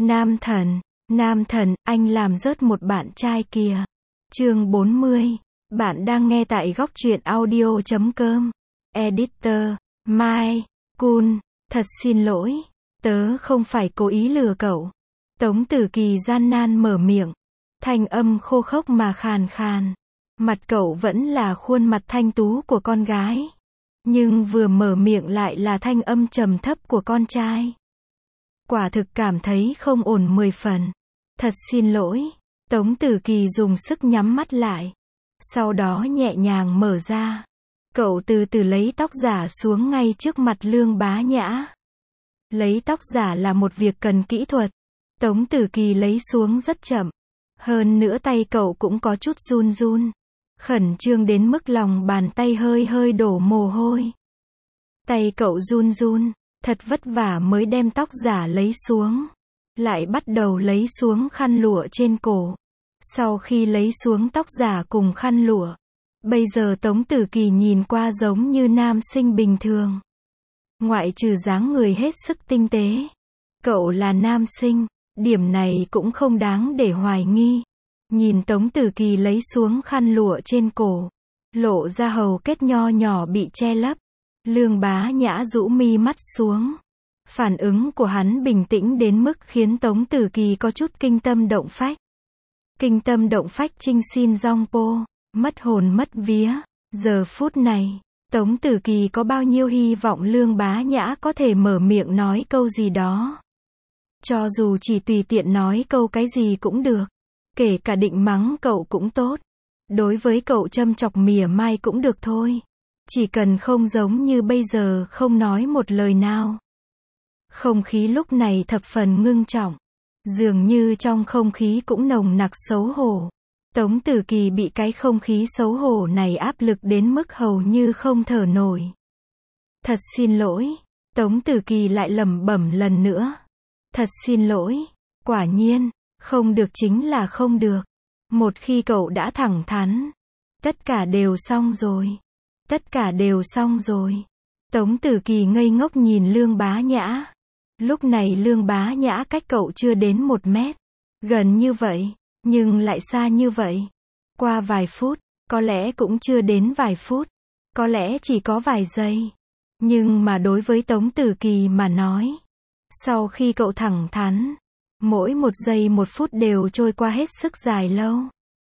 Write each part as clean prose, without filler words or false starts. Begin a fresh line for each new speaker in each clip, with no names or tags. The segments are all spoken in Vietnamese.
Nam thần, anh làm rớt một bạn trai kìa. Chương 40. Bạn đang nghe tại góc truyện audio.com. Editor, Mai, Kun, thật xin lỗi. Tớ không phải cố ý lừa cậu. Tống Tử Kỳ gian nan mở miệng. Thanh âm khô khốc mà khàn khàn. Mặt cậu vẫn là khuôn mặt thanh tú của con gái. Nhưng vừa mở miệng lại là thanh âm trầm thấp của con trai. Quả thực cảm thấy không ổn 10 phần. Thật xin lỗi. Tống Tử Kỳ dùng sức nhắm mắt lại. Sau đó nhẹ nhàng mở ra. Cậu từ từ lấy tóc giả xuống ngay trước mặt Lương Bá Nhã. Lấy tóc giả là một việc cần kỹ thuật. Tống Tử Kỳ lấy xuống rất chậm. Hơn nữa tay cậu cũng có chút run run. Khẩn trương đến mức lòng bàn tay hơi hơi đổ mồ hôi. Tay cậu run run, thật vất vả mới đem tóc giả lấy xuống. Lại bắt đầu lấy xuống khăn lụa trên cổ. Sau khi lấy xuống tóc giả cùng khăn lụa, bây giờ Tống Tử Kỳ nhìn qua giống như nam sinh bình thường. Ngoại trừ dáng người hết sức tinh tế. Cậu là nam sinh, điểm này cũng không đáng để hoài nghi. Nhìn Tống Tử Kỳ lấy xuống khăn lụa trên cổ, lộ ra hầu kết nho nhỏ bị che lấp. Lương Bá Nhã rũ mi mắt xuống. Phản ứng của hắn bình tĩnh đến mức khiến Tống Tử Kỳ có chút kinh tâm động phách. Kinh tâm động phách trinh xin rong po, mất hồn mất vía. Giờ phút này, Tống Tử Kỳ có bao nhiêu hy vọng Lương Bá Nhã có thể mở miệng nói câu gì đó. Cho dù chỉ tùy tiện nói câu cái gì cũng được. Kể cả định mắng cậu cũng tốt. Đối với cậu châm chọc mỉa mai cũng được thôi. Chỉ cần không giống như bây giờ không nói một lời nào. Không khí lúc này thập phần ngưng trọng. Dường như trong không khí cũng nồng nặc xấu hổ. Tống Tử Kỳ bị cái không khí xấu hổ này áp lực đến mức hầu như không thở nổi. Thật xin lỗi. Tống Tử Kỳ lại lẩm bẩm lần nữa. Thật xin lỗi. Quả nhiên, không được chính là không được. Một khi cậu đã thẳng thắn, tất cả đều xong rồi. Tất cả đều xong rồi. Tống Tử Kỳ ngây ngốc nhìn Lương Bá Nhã. Lúc này Lương Bá Nhã cách cậu chưa đến 1 mét. Gần như vậy, nhưng lại xa như vậy. Qua vài phút, có lẽ cũng chưa đến vài phút. Có lẽ chỉ có vài giây. Nhưng mà đối với Tống Tử Kỳ mà nói, sau khi cậu thẳng thắn, mỗi 1 giây 1 phút đều trôi qua hết sức dài lâu.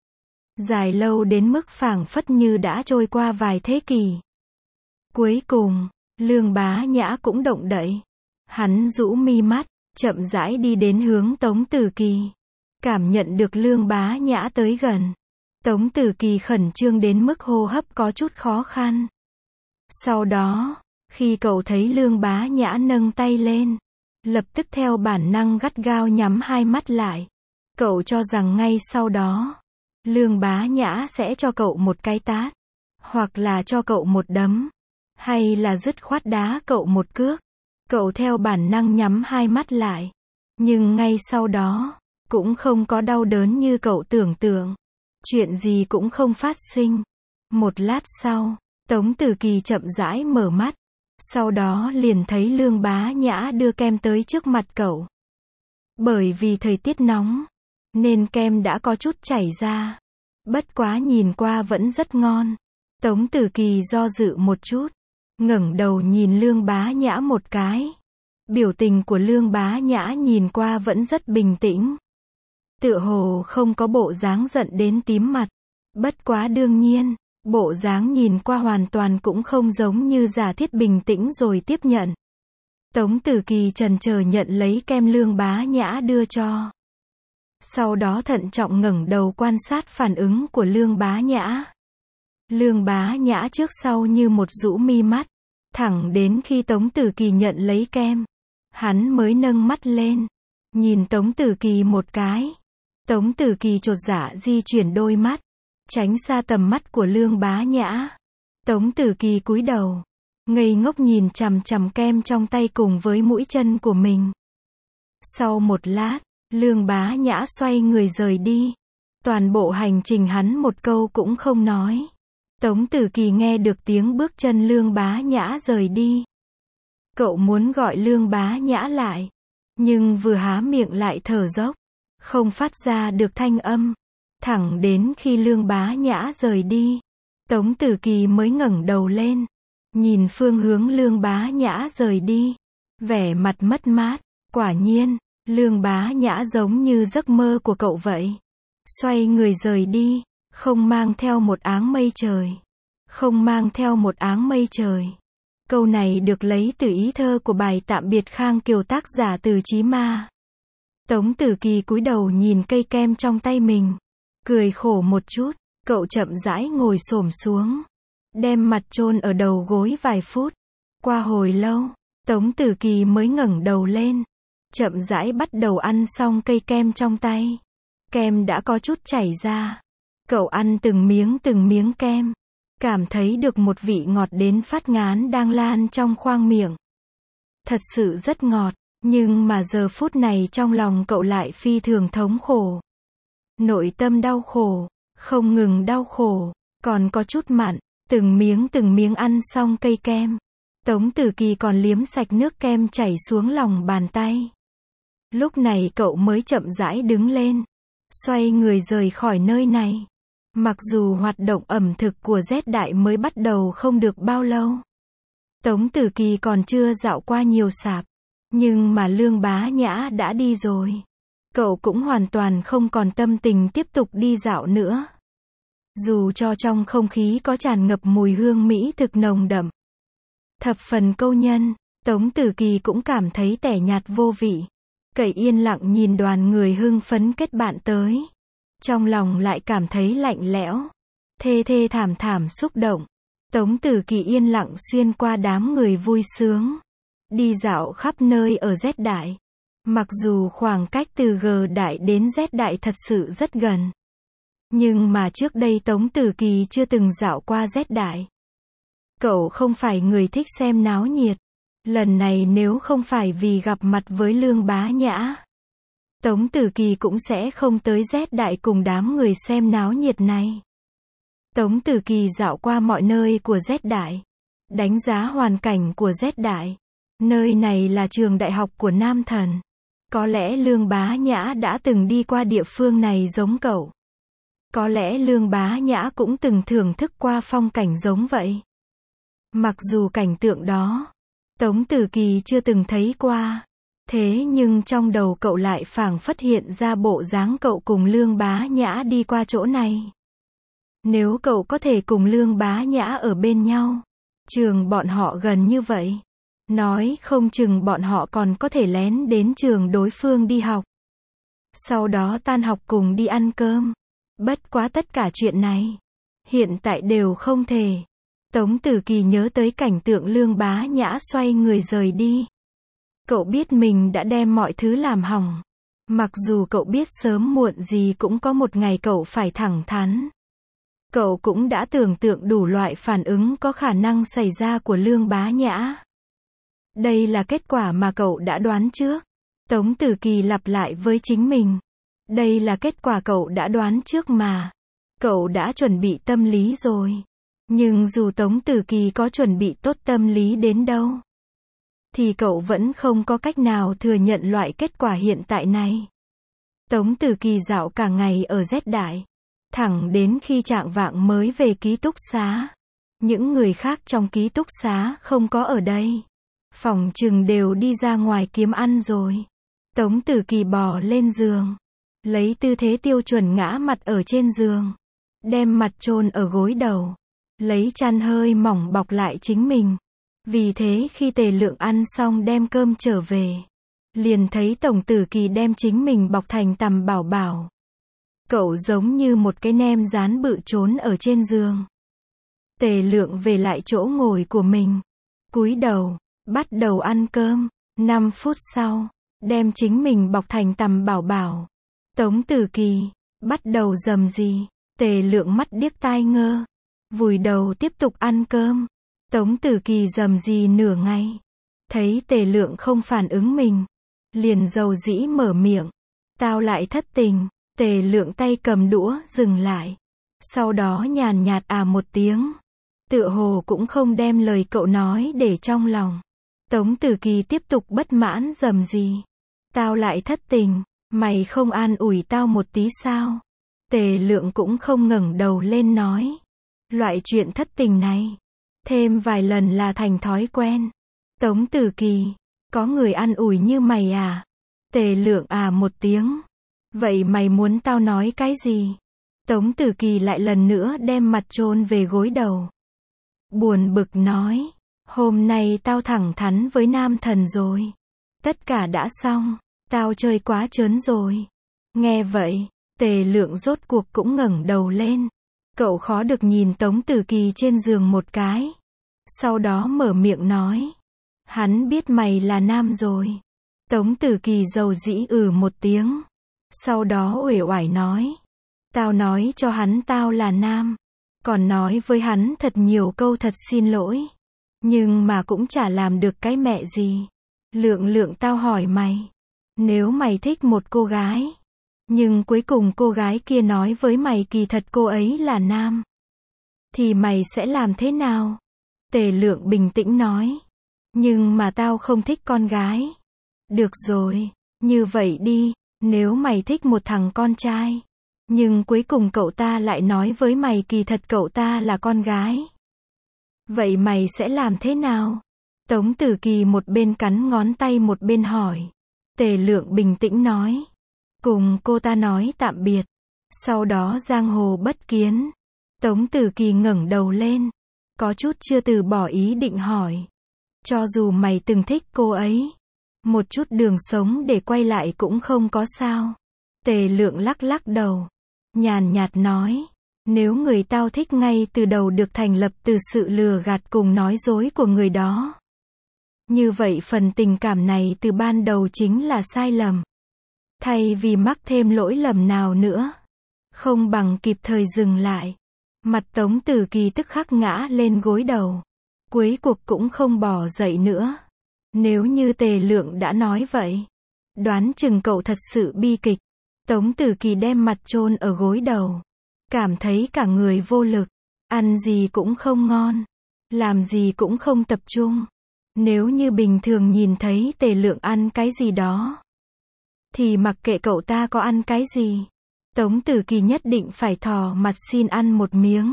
Dài lâu đến mức phảng phất như đã trôi qua vài thế kỷ. Cuối cùng, Lương Bá Nhã cũng động đậy. Hắn rũ mi mắt, chậm rãi đi đến hướng Tống Tử Kỳ. Cảm nhận được Lương Bá Nhã tới gần. Tống Tử Kỳ khẩn trương đến mức hô hấp có chút khó khăn. Sau đó, khi cậu thấy Lương Bá Nhã nâng tay lên, lập tức theo bản năng gắt gao nhắm hai mắt lại. Cậu cho rằng ngay sau đó, Lương Bá Nhã sẽ cho cậu một cái tát, hoặc là cho cậu một đấm, hay là dứt khoát đá cậu một cước. Cậu theo bản năng nhắm hai mắt lại. Nhưng ngay sau đó, cũng không có đau đớn như cậu tưởng tượng. Chuyện gì cũng không phát sinh. Một lát sau, Tống Tử Kỳ chậm rãi mở mắt. Sau đó liền thấy Lương Bá Nhã đưa kem tới trước mặt cậu. Bởi vì thời tiết nóng, nên kem đã có chút chảy ra. Bất quá nhìn qua vẫn rất ngon. Tống Tử Kỳ do dự một chút, ngẩng đầu nhìn Lương Bá Nhã một cái. Biểu tình của Lương Bá Nhã nhìn qua vẫn rất bình tĩnh. Tựa hồ không có bộ dáng giận đến tím mặt. Bất quá đương nhiên, bộ dáng nhìn qua hoàn toàn cũng không giống như giả thiết bình tĩnh rồi tiếp nhận. Tống Tử Kỳ chần chờ nhận lấy kem Lương Bá Nhã đưa cho. Sau đó thận trọng ngẩng đầu quan sát phản ứng của Lương Bá Nhã. Lương Bá Nhã trước sau như một rũ mi mắt. Thẳng đến khi Tống Tử Kỳ nhận lấy kem, hắn mới nâng mắt lên. Nhìn Tống Tử Kỳ một cái. Tống Tử Kỳ chột dạ di chuyển đôi mắt, tránh xa tầm mắt của Lương Bá Nhã. Tống Tử Kỳ cúi đầu, ngây ngốc nhìn chằm chằm kem trong tay cùng với mũi chân của mình. Sau một lát, Lương Bá Nhã xoay người rời đi. Toàn bộ hành trình hắn một câu cũng không nói. Tống Tử Kỳ nghe được tiếng bước chân Lương Bá Nhã rời đi. Cậu muốn gọi Lương Bá Nhã lại, Nhưng vừa há miệng lại thở dốc, không phát ra được thanh âm. Thẳng đến khi Lương Bá Nhã rời đi, Tống Tử Kỳ mới ngẩng đầu lên, nhìn phương hướng Lương Bá Nhã rời đi, vẻ mặt mất mát. Quả nhiên, Lương Bá Nhã giống như giấc mơ của cậu vậy. Xoay người rời đi, không mang theo một áng mây trời. Không mang theo một áng mây trời. Câu này được lấy từ ý thơ của bài Tạm biệt Khang Kiều tác giả Từ Chí Ma. Tống Tử Kỳ cúi đầu nhìn cây kem trong tay mình, cười khổ một chút, cậu chậm rãi ngồi xổm xuống, đem mặt chôn ở đầu gối vài phút. Qua hồi lâu, Tống Tử Kỳ mới ngẩng đầu lên, chậm rãi bắt đầu ăn xong cây kem trong tay. Kem đã có chút chảy ra. Cậu ăn từng miếng kem, cảm thấy được một vị ngọt đến phát ngán đang lan trong khoang miệng. Thật sự rất ngọt, nhưng mà giờ phút này trong lòng cậu lại phi thường thống khổ. Nội tâm đau khổ, không ngừng đau khổ, còn có chút mặn. Từng miếng ăn xong cây kem, Tống Tử Kỳ còn liếm sạch nước kem chảy xuống lòng bàn tay. Lúc này cậu mới chậm rãi đứng lên, xoay người rời khỏi nơi này. Mặc dù hoạt động ẩm thực của Z Đại mới bắt đầu không được bao lâu, Tống Tử Kỳ còn chưa dạo qua nhiều sạp, nhưng mà Lương Bá Nhã đã đi rồi. Cậu cũng hoàn toàn không còn tâm tình tiếp tục đi dạo nữa. Dù cho trong không khí có tràn ngập mùi hương mỹ thực nồng đậm, thập phần câu nhân, Tống Tử Kỳ cũng cảm thấy tẻ nhạt vô vị. Cậu yên lặng nhìn đoàn người hưng phấn kết bạn tới. Trong lòng lại cảm thấy lạnh lẽo, thê thê thảm thảm xúc động. Tống Tử Kỳ yên lặng xuyên qua đám người vui sướng, đi dạo khắp nơi ở Z Đại. Mặc dù khoảng cách từ G Đại đến Z Đại thật sự rất gần, nhưng mà trước đây Tống Tử Kỳ chưa từng dạo qua Z Đại. Cậu không phải người thích xem náo nhiệt. Lần này nếu không phải vì gặp mặt với Lương Bá Nhã, Tống Tử Kỳ cũng sẽ không tới Z Đại cùng đám người xem náo nhiệt này. Tống Tử Kỳ dạo qua mọi nơi của Z Đại, đánh giá hoàn cảnh của Z Đại. Nơi này là trường đại học của Nam Thần. Có lẽ Lương Bá Nhã đã từng đi qua địa phương này giống cậu. Có lẽ Lương Bá Nhã cũng từng thưởng thức qua phong cảnh giống vậy. Mặc dù cảnh tượng đó, Tống Tử Kỳ chưa từng thấy qua. Thế nhưng trong đầu cậu lại phảng phất hiện ra bộ dáng cậu cùng Lương Bá Nhã đi qua chỗ này. Nếu cậu có thể cùng Lương Bá Nhã ở bên nhau, trường bọn họ gần như vậy, nói không chừng bọn họ còn có thể lén đến trường đối phương đi học. Sau đó tan học cùng đi ăn cơm. Bất quá tất cả chuyện này, hiện tại đều không thể. Tống Tử Kỳ nhớ tới cảnh tượng Lương Bá Nhã xoay người rời đi. Cậu biết mình đã đem mọi thứ làm hỏng. Mặc dù cậu biết sớm muộn gì cũng có một ngày cậu phải thẳng thắn. Cậu cũng đã tưởng tượng đủ loại phản ứng có khả năng xảy ra của Lương Bá Nhã. Đây là kết quả mà cậu đã đoán trước. Tống Tử Kỳ lặp lại với chính mình. Đây là kết quả cậu đã đoán trước mà. Cậu đã chuẩn bị tâm lý rồi. Nhưng dù Tống Tử Kỳ có chuẩn bị tốt tâm lý đến đâu, thì cậu vẫn không có cách nào thừa nhận loại kết quả hiện tại này. Tống Tử Kỳ dạo cả ngày ở Z Đại, thẳng đến khi chạng vạng mới về ký túc xá. Những người khác trong ký túc xá không có ở đây. Phòng chừng đều đi ra ngoài kiếm ăn rồi. Tống Tử Kỳ bò lên giường, lấy tư thế tiêu chuẩn ngã mặt ở trên giường, đem mặt chôn ở gối đầu, lấy chăn hơi mỏng bọc lại chính mình. Vì thế khi Tề Lượng ăn xong đem cơm trở về, liền thấy Tống Tử Kỳ đem chính mình bọc thành tằm bảo bảo. Cậu giống như một cái nem rán bự trốn ở trên giường. Tề Lượng về lại chỗ ngồi của mình, cúi đầu, bắt đầu ăn cơm. 5 phút sau, đem chính mình bọc thành tằm bảo bảo. Tống Tử Kỳ bắt đầu rầm rì. Tề Lượng mắt điếc tai ngơ, vùi đầu tiếp tục ăn cơm. Tống Tử Kỳ rầm rì nửa ngày, thấy Tề Lượng không phản ứng mình, liền dầu dĩ mở miệng. Tao lại thất tình. Tề Lượng tay cầm đũa dừng lại, sau đó nhàn nhạt một tiếng, tựa hồ cũng không đem lời cậu nói để trong lòng. Tống Tử Kỳ tiếp tục bất mãn rầm rì. Tao lại thất tình, mày không an ủi tao một tí sao? Tề Lượng cũng không ngẩng đầu lên nói. Loại chuyện thất tình này, thêm vài lần là thành thói quen. Tống Tử Kỳ, có người an ủi như mày à? Tề Lượng à một tiếng. Vậy mày muốn tao nói cái gì? Tống Tử Kỳ lại lần nữa đem mặt chôn về gối đầu. Buồn bực nói, hôm nay tao thẳng thắn với nam thần rồi. Tất cả đã xong, tao chơi quá trớn rồi. Nghe vậy, Tề Lượng rốt cuộc cũng ngẩng đầu lên. Cậu khó được nhìn Tống Tử Kỳ trên giường một cái. Sau đó mở miệng nói. Hắn biết mày là nam rồi. Tống Tử Kỳ dầu dĩ một tiếng. Sau đó uể oải nói. Tao nói cho hắn tao là nam. Còn nói với hắn thật nhiều câu thật xin lỗi. Nhưng mà cũng chả làm được cái mẹ gì. Lượng tao hỏi mày. Nếu mày thích một cô gái. Nhưng cuối cùng cô gái kia nói với mày kỳ thật cô ấy là nam. Thì mày sẽ làm thế nào? Tề Lượng bình tĩnh nói. Nhưng mà tao không thích con gái. Được rồi, như vậy đi, nếu mày thích một thằng con trai. Nhưng cuối cùng cậu ta lại nói với mày kỳ thật cậu ta là con gái. Vậy mày sẽ làm thế nào? Tống Tử Kỳ một bên cắn ngón tay một bên hỏi. Tề Lượng bình tĩnh nói. Cùng cô ta nói tạm biệt. Sau đó giang hồ bất kiến. Tống Tử Kỳ ngẩng đầu lên. Có chút chưa từ bỏ ý định hỏi. Cho dù mày từng thích cô ấy. Một chút đường sống để quay lại cũng không có sao. Tề Lượng lắc lắc đầu. Nhàn nhạt nói. Nếu người tao thích ngay từ đầu được thành lập từ sự lừa gạt cùng nói dối của người đó. Như vậy phần tình cảm này từ ban đầu chính là sai lầm. Thay vì mắc thêm lỗi lầm nào nữa. Không bằng kịp thời dừng lại. Mặt Tống Tử Kỳ tức khắc ngã lên gối đầu. Cuối cuộc cũng không bỏ dậy nữa. Nếu như Tề Lượng đã nói vậy. Đoán chừng cậu thật sự bi kịch. Tống Tử Kỳ đem mặt chôn ở gối đầu. Cảm thấy cả người vô lực. Ăn gì cũng không ngon. Làm gì cũng không tập trung. Nếu như bình thường nhìn thấy Tề Lượng ăn cái gì đó. Thì mặc kệ cậu ta có ăn cái gì. Tống Tử Kỳ nhất định phải thò mặt xin ăn một miếng.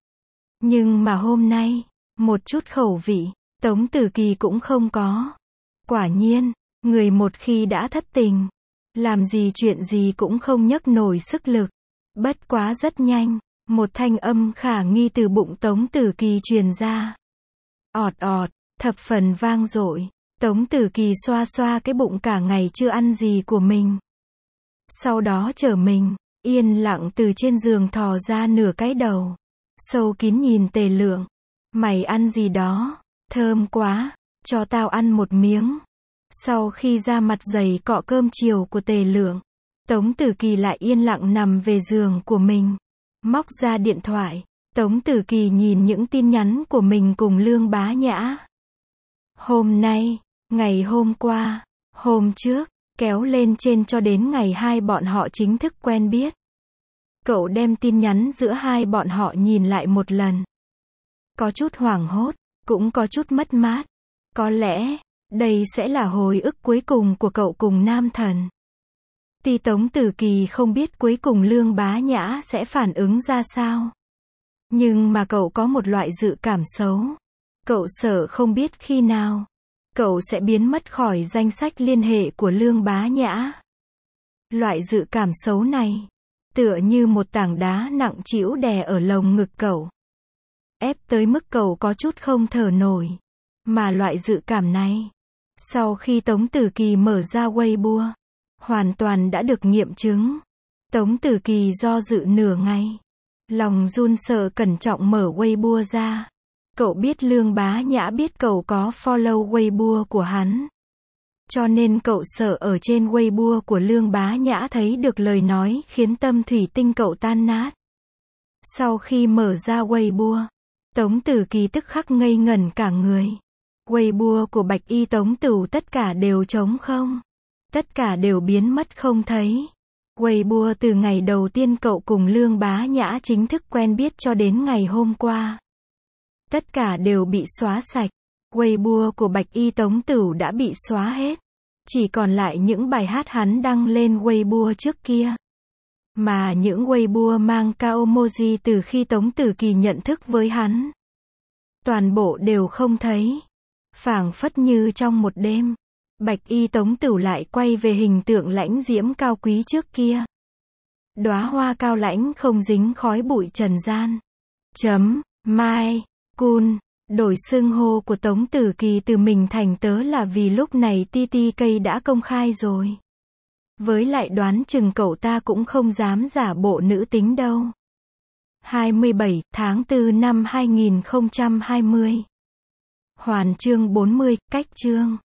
Nhưng mà hôm nay, một chút khẩu vị, Tống Tử Kỳ cũng không có. Quả nhiên, người một khi đã thất tình, làm gì chuyện gì cũng không nhấc nổi sức lực. Bất quá rất nhanh, một thanh âm khả nghi từ bụng Tống Tử Kỳ truyền ra. Ọt ọt, thập phần vang dội. Tống Tử Kỳ xoa xoa cái bụng cả ngày chưa ăn gì của mình. Sau đó trở mình, yên lặng từ trên giường thò ra nửa cái đầu. Sâu kín nhìn Tề Lượng. Mày ăn gì đó? Thơm quá, cho tao ăn một miếng. Sau khi ra mặt dày cọ cơm chiều của Tề Lượng, Tống Tử Kỳ lại yên lặng nằm về giường của mình. Móc ra điện thoại, Tống Tử Kỳ nhìn những tin nhắn của mình cùng Lương Bá Nhã. Hôm nay, ngày hôm qua, hôm trước, kéo lên trên cho đến ngày hai bọn họ chính thức quen biết. Cậu đem tin nhắn giữa hai bọn họ nhìn lại một lần. Có chút hoảng hốt, cũng có chút mất mát. Có lẽ, đây sẽ là hồi ức cuối cùng của cậu cùng nam thần. Tuy Tống Tử Kỳ không biết cuối cùng Lương Bá Nhã sẽ phản ứng ra sao. Nhưng mà cậu có một loại dự cảm xấu. Cậu sợ không biết khi nào cậu sẽ biến mất khỏi danh sách liên hệ của Lương Bá Nhã. Loại dự cảm xấu này, tựa như một tảng đá nặng trĩu đè ở lồng ngực cậu. Ép tới mức cậu có chút không thở nổi. Mà loại dự cảm này, sau khi Tống Tử Kỳ mở ra Weibo, hoàn toàn đã được nghiệm chứng. Tống Tử Kỳ do dự nửa ngày. Lòng run sợ cẩn trọng mở Weibo ra. Cậu biết Lương Bá Nhã biết cậu có follow Weibo của hắn. Cho nên cậu sợ ở trên Weibo của Lương Bá Nhã thấy được lời nói khiến tâm thủy tinh cậu tan nát. Sau khi mở ra Weibo, Tống Tử Kỳ tức khắc ngây ngẩn cả người. Weibo của Bạch Y Tống Tửu tất cả đều trống không. Tất cả đều biến mất không thấy. Weibo từ ngày đầu tiên cậu cùng Lương Bá Nhã chính thức quen biết cho đến ngày hôm qua. Tất cả đều bị xóa sạch. Weibo của Bạch Y Tống Tửu đã bị xóa hết. Chỉ còn lại những bài hát hắn đăng lên Weibo trước kia. Mà những Weibo mang cao emoji từ khi Tống Tử Kỳ nhận thức với hắn. Toàn bộ đều không thấy. Phảng phất như trong một đêm. Bạch y Tống Tửu lại quay về hình tượng lãnh diễm cao quý trước kia. Đóa hoa cao lãnh không dính khói bụi trần gian. Mai Kun. Đổi xưng hô của Tống Tử Kỳ từ mình thành tớ là vì lúc này TTK đã công khai rồi. Với lại đoán chừng cậu ta cũng không dám giả bộ nữ tính đâu. 27 tháng 4 năm 2020. Hoàn chương 40, cách chương.